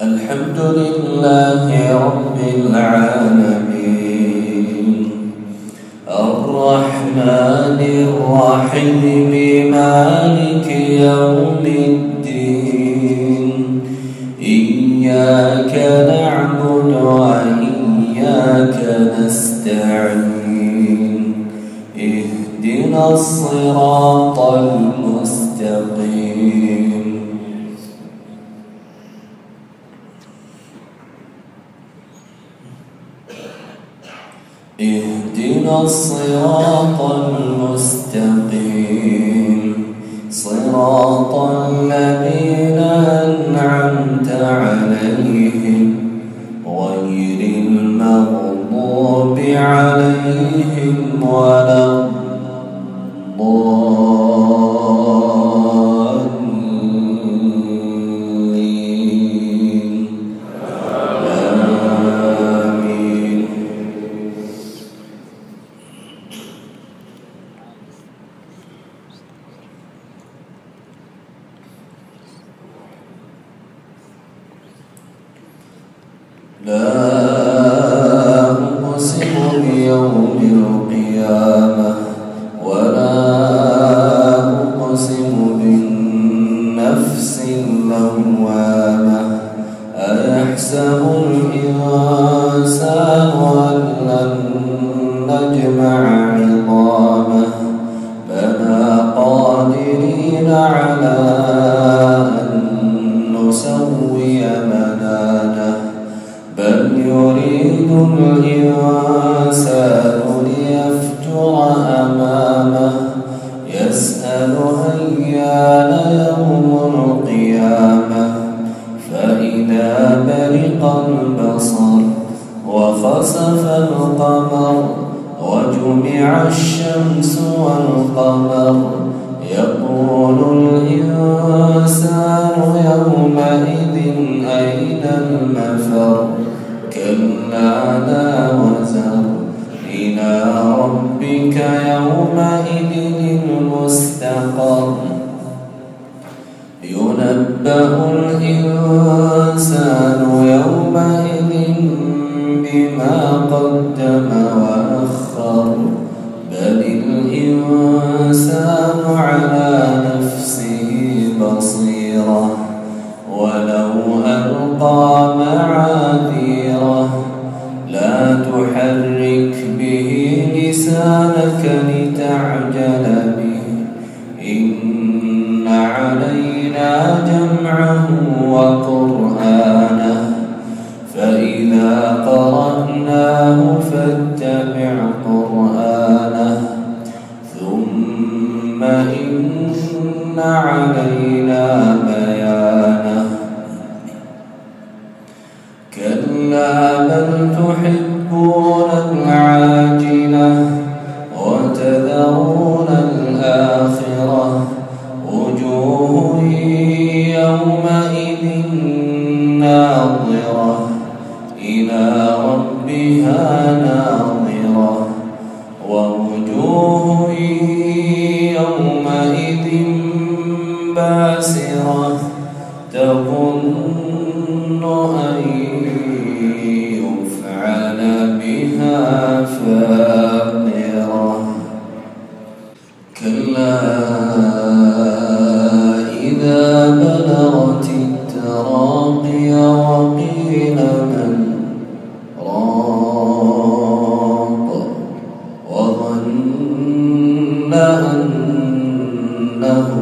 الحمد لله رب العالمين الرحمن الرحيم مالك يوم الدين إياك نعبد وإياك نستعين اهدنا الصراط المستقيم اهدنا الصراط المستقيم صراط الذين أنعمت عليهم غير المغضوب عليهم ولا الضالين آمين. لا أقسم بيوم القيامة ولا أقسم بالنفس اللوامة أيحسب الإنسان أن لن نجمع عظامه بلى قادرين على أن نسوي بنانه بل يريد الإنسان ليفجر أمامه يسأل أيان يوم القيامة فإذا برق البصر وخسف القمر وجمع الشمس والقمر يقول الإنسان يومئذ أين المفر كلا لا وزر إلى ربك يومئذ المستقر ينبأ الإنسان يومئذ بما قدم وأخر بل الإنسان على نفسه بصيرة ولو ألقى معاذيره لا تحرك به لسانك لتعجل به إن علينا جمعه وقرآنه فإذا قرأناه فاتبع قرآنه ثم إن علينا بيانه كلا بل تحبون العاجلة وتذرون الآخرة وجوه يومئذ ناظرة إلى ربها ناظرة ووجوه يومئذ باسرة تظن أن يفعل بها فاقرة كلا إذا بلغت التراقي وقيل من راق وظن أنه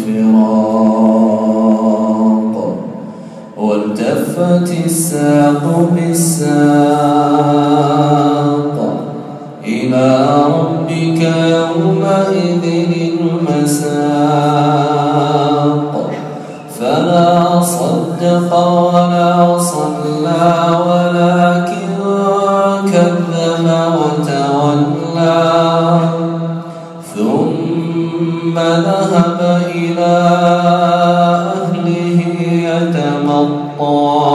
الفراق والتفت الساق بالساق إلى ربك يومئذ المساق فلا صدق ولا صلى ولكن كذب وتولى ثم ذهب إلى أهله يتمطى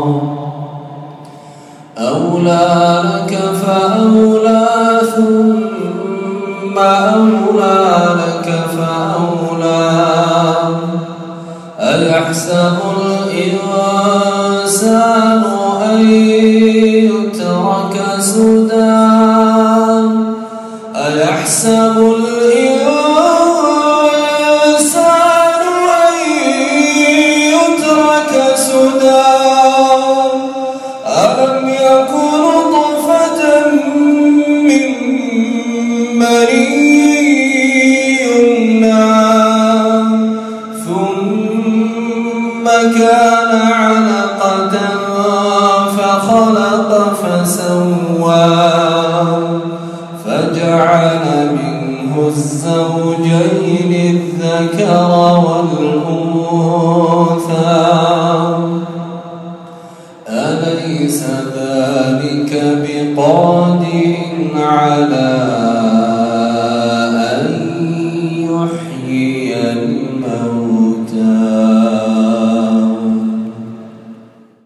أولى لك فأولى ثم أولى لك فأولى أيحسب الإنسان الإنسان أن يترك سدى أيحسب الإنسان أن يترك سدى ألم يكن نطفة من مني يمنى ثم كان علقة فخلق فسوى فجعل منه الزوجين الذكر والأنثى أليس ذلك بقادر على